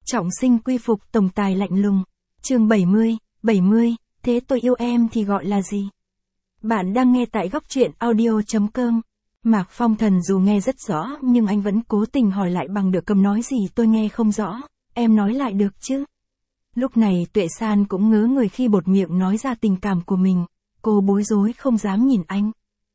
Trọng sinh quy phục tổng tài lạnh lùng. Chương 70, thế tôi yêu em thì gọi là gì? Bạn đang nghe tại góc truyện audio.com. Mạc Phong Thần dù nghe rất rõ nhưng anh vẫn cố tình hỏi lại bằng được cầm nói gì tôi nghe không rõ, em nói lại được chứ? Lúc này Tuệ San cũng ngớ người khi bột miệng nói ra tình cảm của mình, cô bối rối không dám nhìn anh.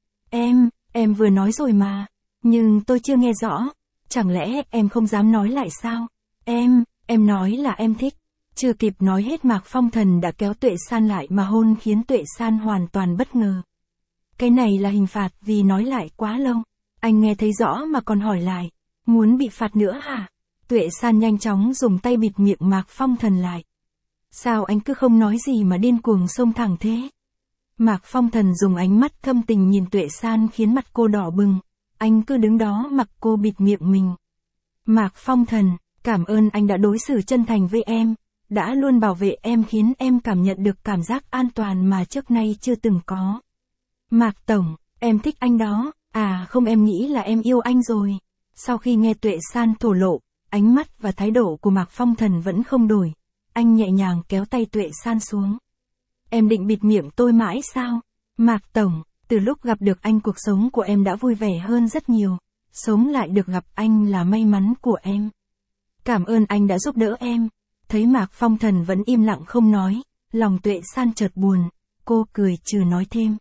Em vừa nói rồi mà, nhưng tôi chưa nghe rõ, chẳng lẽ em không dám nói lại sao? Em nói là em thích. Chưa kịp nói hết Mạc Phong Thần đã kéo Tuệ San lại mà hôn khiến Tuệ San hoàn toàn bất ngờ. Cái này là hình phạt vì nói lại quá lâu. Anh nghe thấy rõ mà còn hỏi lại. Muốn bị phạt nữa hả? Tuệ San nhanh chóng dùng tay bịt miệng Mạc Phong Thần lại. Sao anh cứ không nói gì mà điên cuồng xông thẳng thế? Mạc Phong Thần dùng ánh mắt thâm tình nhìn Tuệ San khiến mặt cô đỏ bừng. Anh cứ đứng đó mặc cô bịt miệng mình. Mạc Phong Thần, cảm ơn anh đã đối xử chân thành với em, đã luôn bảo vệ em khiến em cảm nhận được cảm giác an toàn mà trước nay chưa từng có. Mạc Tổng, em thích anh đó, không em nghĩ là em yêu anh rồi. Sau khi nghe Tuệ San thổ lộ, ánh mắt và thái độ của Mạc Phong Thần vẫn không đổi. Anh nhẹ nhàng kéo tay Tuệ San xuống. Em định bịt miệng tôi mãi sao? Mạc Tổng, từ lúc gặp được anh cuộc sống của em đã vui vẻ hơn rất nhiều. Sống lại được gặp anh là may mắn của em. Cảm ơn anh đã giúp đỡ em. Thấy Mạc Phong Thần vẫn im lặng không nói, lòng Tuệ San chợt buồn, cô cười trừ nói thêm.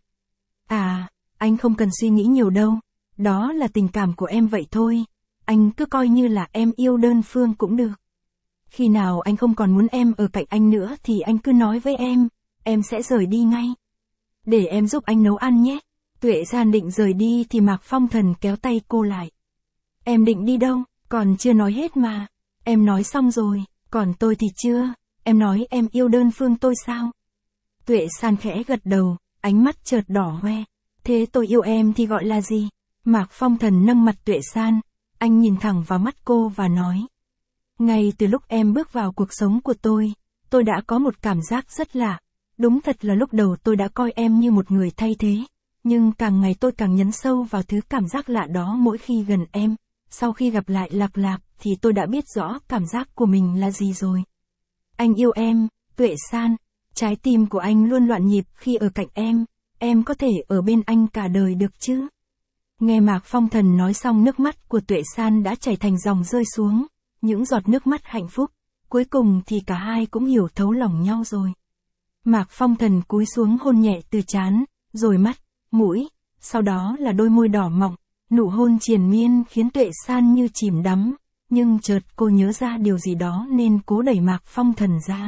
Anh không cần suy nghĩ nhiều đâu, đó là tình cảm của em vậy thôi, anh cứ coi như là em yêu đơn phương cũng được. Khi nào anh không còn muốn em ở cạnh anh nữa thì anh cứ nói với em sẽ rời đi ngay. Để em giúp anh nấu ăn nhé. Tuệ San định rời đi thì Mạc Phong Thần kéo tay cô lại. Em định đi đâu, còn chưa nói hết mà. Em nói xong rồi, còn tôi thì chưa, em nói em yêu đơn phương tôi sao? Tuệ San khẽ gật đầu, ánh mắt chợt đỏ hoe. Thế tôi yêu em thì gọi là gì? Mạc Phong Thần nâng mặt Tuệ San, anh nhìn thẳng vào mắt cô và nói. Ngay từ lúc em bước vào cuộc sống của tôi đã có một cảm giác rất lạ. Đúng thật là lúc đầu tôi đã coi em như một người thay thế, nhưng càng ngày tôi càng nhấn sâu vào thứ cảm giác lạ đó mỗi khi gần em. Sau khi gặp lại Lạp Lạp thì tôi đã biết rõ cảm giác của mình là gì rồi. Anh yêu em, Tuệ San, trái tim của anh luôn loạn nhịp khi ở cạnh em có thể ở bên anh cả đời được chứ? Nghe Mạc Phong Thần nói xong nước mắt của Tuệ San đã chảy thành dòng rơi xuống, những giọt nước mắt hạnh phúc, cuối cùng thì cả hai cũng hiểu thấu lòng nhau rồi. Mạc Phong Thần cúi xuống hôn nhẹ từ trán, rồi mắt, mũi, sau đó là đôi môi đỏ mọng, nụ hôn triền miên khiến Tuệ San như chìm đắm, nhưng chợt cô nhớ ra điều gì đó nên cố đẩy Mạc Phong Thần ra.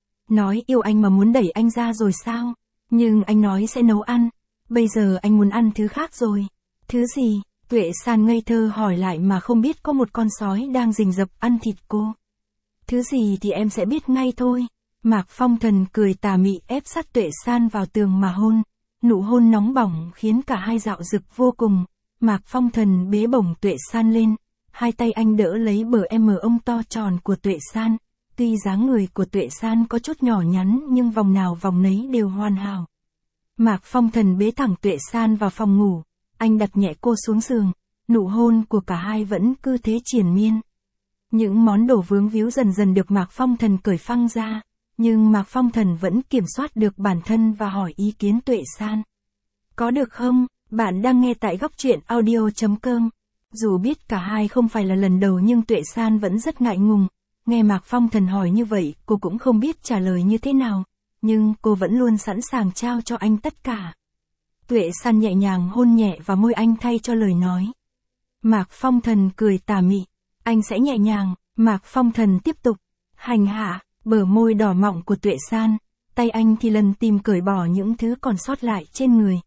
Nói yêu anh mà muốn đẩy anh ra rồi sao? Nhưng anh nói sẽ nấu ăn, bây giờ anh muốn ăn thứ khác rồi. Thứ gì? Tuệ San ngây thơ hỏi lại mà không biết có một con sói đang rình rập ăn thịt cô. Thứ gì thì em sẽ biết ngay thôi. Mạc Phong Thần cười tà mị ép sát Tuệ San vào tường mà hôn. Nụ hôn nóng bỏng khiến cả hai dạo dực vô cùng. Mạc Phong Thần bế bổng Tuệ San lên. Hai tay anh đỡ lấy bờ ông to tròn của Tuệ San. Tuy dáng người của Tuệ San có chút nhỏ nhắn nhưng vòng nào vòng nấy đều hoàn hảo. Mạc Phong Thần bế thẳng Tuệ San vào phòng ngủ. Anh đặt nhẹ cô xuống giường. Nụ hôn của cả hai vẫn cứ thế triền miên. Những món đồ vướng víu dần dần được Mạc Phong Thần cởi phăng ra. Nhưng Mạc Phong Thần vẫn kiểm soát được bản thân và hỏi ý kiến Tuệ San. Có được không? Bạn đang nghe tại góc truyện audio.com. Dù biết cả hai không phải là lần đầu nhưng Tuệ San vẫn rất ngại ngùng. Nghe Mạc Phong Thần hỏi như vậy cô cũng không biết trả lời như thế nào. Nhưng cô vẫn luôn sẵn sàng trao cho anh tất cả. Tuệ San nhẹ nhàng hôn nhẹ vào môi anh thay cho lời nói. Mạc Phong Thần cười tà mị. Anh sẽ nhẹ nhàng. Mạc Phong Thần tiếp tục hành hạ bờ môi đỏ mọng của Tuệ San. Tay anh thì lần tìm cởi bỏ những thứ còn sót lại trên người.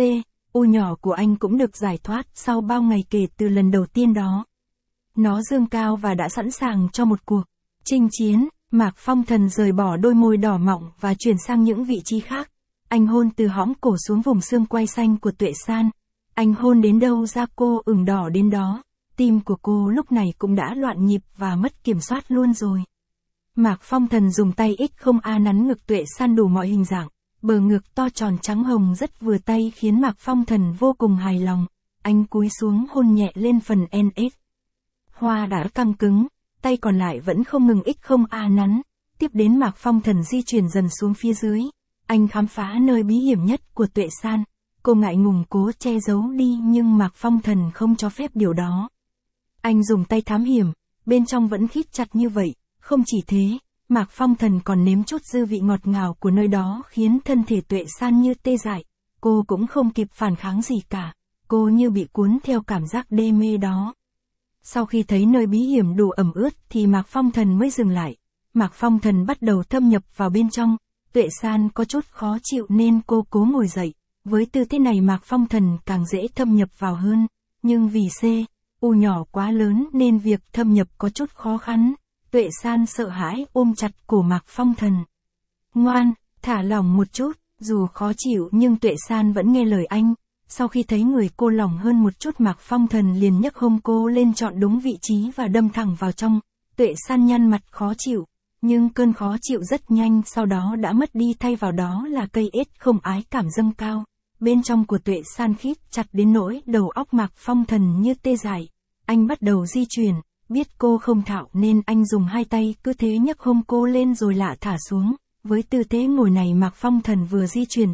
U nhỏ của anh cũng được giải thoát sau bao ngày kể từ lần đầu tiên đó. Nó dương cao và đã sẵn sàng cho một cuộc chinh chiến. Mạc Phong Thần rời bỏ đôi môi đỏ mọng và chuyển sang những vị trí khác. Anh hôn từ hõm cổ xuống vùng xương quai xanh của Tuệ San. Anh hôn đến đâu da cô ửng đỏ đến đó. Tim của cô lúc này cũng đã loạn nhịp và mất kiểm soát luôn rồi. Mạc Phong Thần dùng tay không nắn ngực Tuệ San đủ mọi hình dạng. Bờ ngực to tròn trắng hồng rất vừa tay khiến Mạc Phong Thần vô cùng hài lòng. Anh cúi xuống hôn nhẹ lên phần NS. Hoa đã căng cứng, tay còn lại vẫn không ngừng không nắn. Tiếp đến Mạc Phong Thần di chuyển dần xuống phía dưới. Anh khám phá nơi bí hiểm nhất của Tuệ San. Cô ngại ngùng cố che giấu đi nhưng Mạc Phong Thần không cho phép điều đó. Anh dùng tay thám hiểm, bên trong vẫn khít chặt như vậy. Không chỉ thế, Mạc Phong Thần còn nếm chút dư vị ngọt ngào của nơi đó khiến thân thể Tuệ San như tê dại. Cô cũng không kịp phản kháng gì cả. Cô như bị cuốn theo cảm giác đê mê đó. Sau khi thấy nơi bí hiểm đủ ẩm ướt thì Mạc Phong Thần mới dừng lại. Mạc Phong Thần bắt đầu thâm nhập vào bên trong. Tuệ San có chút khó chịu nên cô cố ngồi dậy. Với tư thế này Mạc Phong Thần càng dễ thâm nhập vào hơn. Nhưng vì U nhỏ quá lớn nên việc thâm nhập có chút khó khăn. Tuệ San sợ hãi ôm chặt cổ Mạc Phong Thần. Ngoan, thả lỏng một chút. Dù khó chịu nhưng Tuệ San vẫn nghe lời anh. Sau khi thấy người cô lỏng hơn một chút Mạc Phong Thần liền nhấc hông cô lên chọn đúng vị trí và đâm thẳng vào trong. Tuệ San nhăn mặt khó chịu. Nhưng cơn khó chịu rất nhanh sau đó đã mất đi, thay vào đó là cây ết không ái cảm dâng cao. Bên trong của Tuệ San khít chặt đến nỗi đầu óc Mạc Phong Thần như tê dại. Anh bắt đầu di chuyển, biết cô không thạo nên anh dùng hai tay cứ thế nhấc hông cô lên rồi lạ thả xuống. Với tư thế ngồi này Mạc Phong Thần vừa di chuyển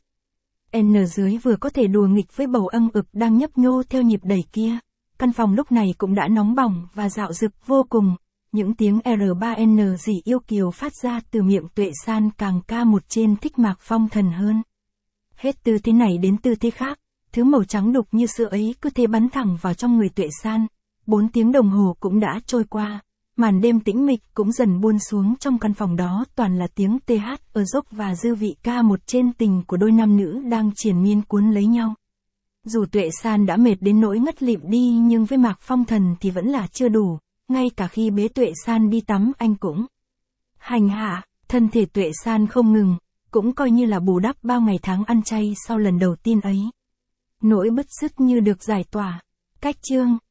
THN dưới vừa có thể đùa nghịch với bầu âm ực đang nhấp nhô theo nhịp đẩy kia. Căn phòng lúc này cũng đã nóng bỏng và dạo dực vô cùng. Những tiếng R3N dỉ yêu kiều phát ra từ miệng Tuệ San càng ca một trên thích Mạc Phong Thần hơn. Hết từ thế này đến từ thế khác, thứ màu trắng đục như sữa ấy cứ thế bắn thẳng vào trong người Tuệ San. 4 tiếng đồng hồ cũng đã trôi qua, màn đêm tĩnh mịch cũng dần buông xuống, trong căn phòng đó toàn là tiếng TH dốc và dư vị ca một trên tình của đôi nam nữ đang triền miên cuốn lấy nhau. Dù Tuệ San đã mệt đến nỗi ngất lịm đi nhưng với Mạc Phong Thần thì vẫn là chưa đủ. Ngay cả khi bế Tuệ San đi tắm anh cũng hành hạ, thân thể Tuệ San không ngừng, cũng coi như là bù đắp bao ngày tháng ăn chay sau lần đầu tiên ấy. Nỗi bứt rứt như được giải tỏa. Cách chương